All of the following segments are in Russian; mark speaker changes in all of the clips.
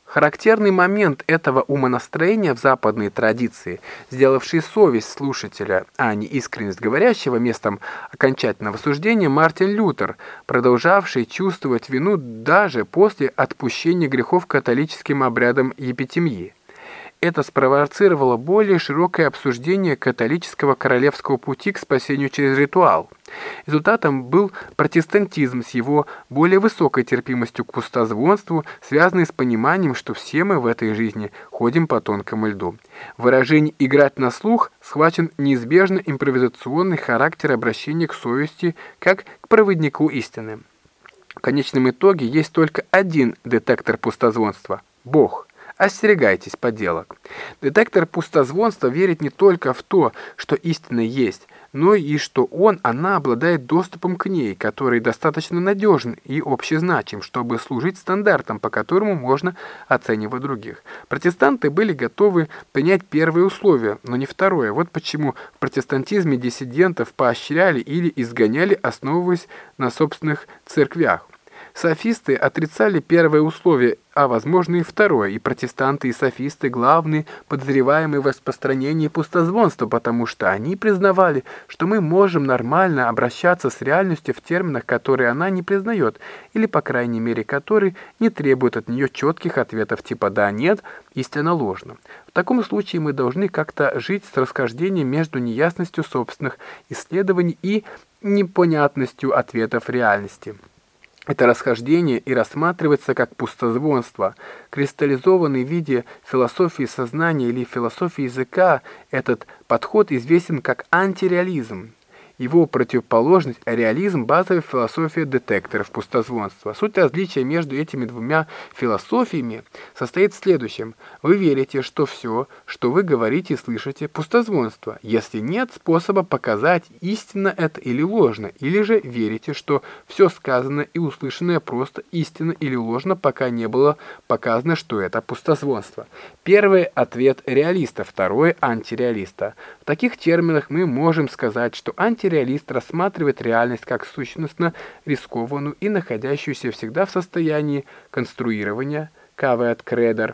Speaker 1: Характерный момент этого умонастроения в западной традиции, сделавший совесть слушателя, а не искренность говорящего местом окончательного суждения, Мартин Лютер, продолжавший чувствовать вину даже после отпущения грехов католическим обрядом епитемьи. Это спровоцировало более широкое обсуждение католического королевского пути к спасению через ритуал. Результатом был протестантизм с его более высокой терпимостью к пустозвонству, связанный с пониманием, что все мы в этой жизни ходим по тонкому льду. Выражение «играть на слух» схвачен неизбежно импровизационный характер обращения к совести как к проводнику истины. В конечном итоге есть только один детектор пустозвонства – Бог. Остерегайтесь подделок. Детектор пустозвонства верит не только в то, что истина есть, но и что она обладает доступом к ней, который достаточно надежен и общезначим, чтобы служить стандартом, по которому можно оценивать других. Протестанты были готовы принять первое условие, но не второе. Вот почему в протестантизме диссидентов поощряли или изгоняли, основываясь на собственных церквях. Софисты отрицали первое условие, а возможно и второе, и протестанты и софисты главные подозреваемые в распространении пустозвонства, потому что они признавали, что мы можем нормально обращаться с реальностью в терминах, которые она не признает, или, по крайней мере, которые не требуют от нее четких ответов типа «да», «нет», «истина», «ложно». В таком случае мы должны как-то жить с расхождением между неясностью собственных исследований и непонятностью ответов реальности. Это расхождение и рассматривается как пустозвонство. Кристаллизованный в виде философии сознания или философии языка, этот подход известен как антиреализм. Его противоположность – реализм, базовая философия детекторов пустозвонства. Суть различия между этими двумя философиями состоит в следующем. Вы верите, что все, что вы говорите и слышите, пустозвонство, если нет способа показать, истинно это или ложно, или же верите, что все сказанное и услышанное просто истинно или ложно, пока не было показано, что это пустозвонство. Первый ответ реалиста, второй антиреалиста. В таких терминах мы можем сказать, что антиреалист рассматривает реальность как сущностно рискованную и находящуюся всегда в состоянии конструирования, кавет кредер,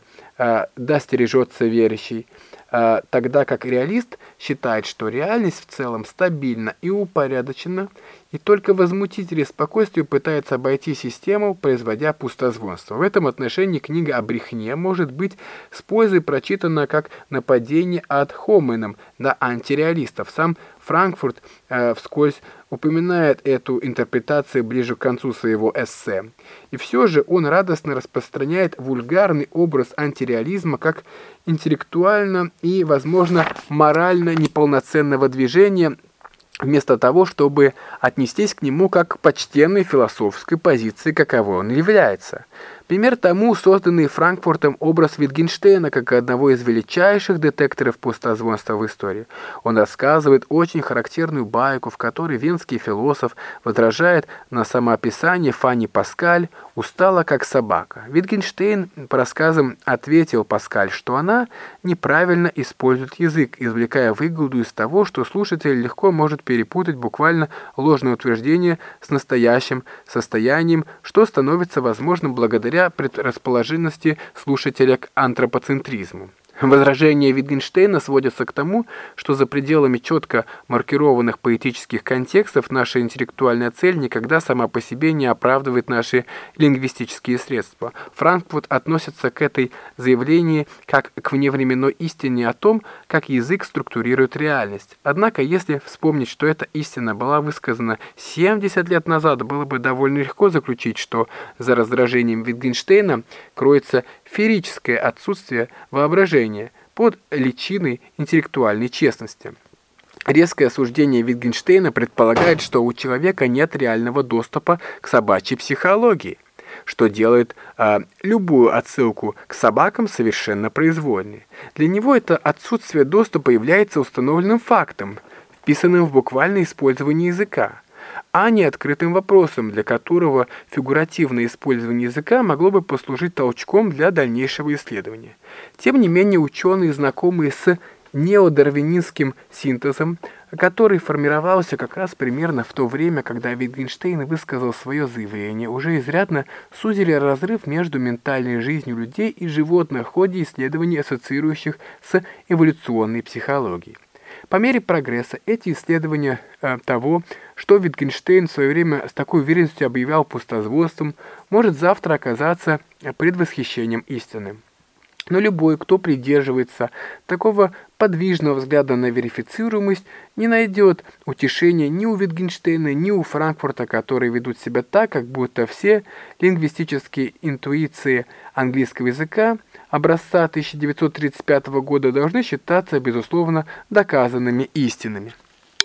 Speaker 1: да стережется верящий, тогда как реалист считает, что реальность в целом стабильна и упорядочена, и только возмутители спокойствия пытаются обойти систему, производя пустозвонство. В этом отношении книга о брехне может быть с пользой прочитана как нападение ad hominem на антиреалистов. Сам Франкфурт вскользь упоминает эту интерпретацию ближе к концу своего эссе. И все же он радостно распространяет вульгарный образ антиреализма как интеллектуально и, возможно, морально неполноценного движения, вместо того, чтобы отнестись к нему как к почтенной философской позиции, каковой он является. Пример тому созданный Франкфуртом образ Wittgensteina как одного из величайших детекторов пустозвонства в истории. Он рассказывает очень характерную байку, в которой венский философ возражает на самоописание Фанни Паскаль «устала как собака». Wittgenstein по рассказам ответил Паскаль, что она неправильно использует язык, извлекая выгоду из того, что слушатель легко может перепутать буквально ложное утверждение с настоящим состоянием, что становится возможным благодаря предрасположенности слушателя к антропоцентризму. Возражения Wittgensteina сводятся к тому, что за пределами четко маркированных поэтических контекстов наша интеллектуальная цель никогда сама по себе не оправдывает наши лингвистические средства. Франкфурт относится к этой заявлению как к вневременной истине о том, как язык структурирует реальность. Однако, если вспомнить, что эта истина была высказана 70 лет назад, было бы довольно легко заключить, что за раздражением Wittgensteina кроется феерическое отсутствие воображения под личиной интеллектуальной честности. Резкое осуждение Wittgensteina предполагает, что у человека нет реального доступа к собачьей психологии, что делает любую отсылку к собакам совершенно произвольной. Для него это отсутствие доступа является установленным фактом, вписанным в буквальное использование языка, а не открытым вопросом, для которого фигуративное использование языка могло бы послужить толчком для дальнейшего исследования. Тем не менее, ученые, знакомые с неодарвинистским синтезом, который формировался как раз примерно в то время, когда Wittgenstein высказал свое заявление, уже изрядно сузили разрыв между ментальной жизнью людей и животных в ходе исследований, ассоциирующих с эволюционной психологией. По мере прогресса эти исследования того, что Wittgenstein в свое время с такой уверенностью объявлял пустозвонством, может завтра оказаться предвосхищением истины. Но любой, кто придерживается такого подвижного взгляда на верифицируемость, не найдет утешения ни у Wittgensteina, ни у Франкфурта, которые ведут себя так, как будто все лингвистические интуиции английского языка образца 1935 года должны считаться, безусловно, доказанными истинами.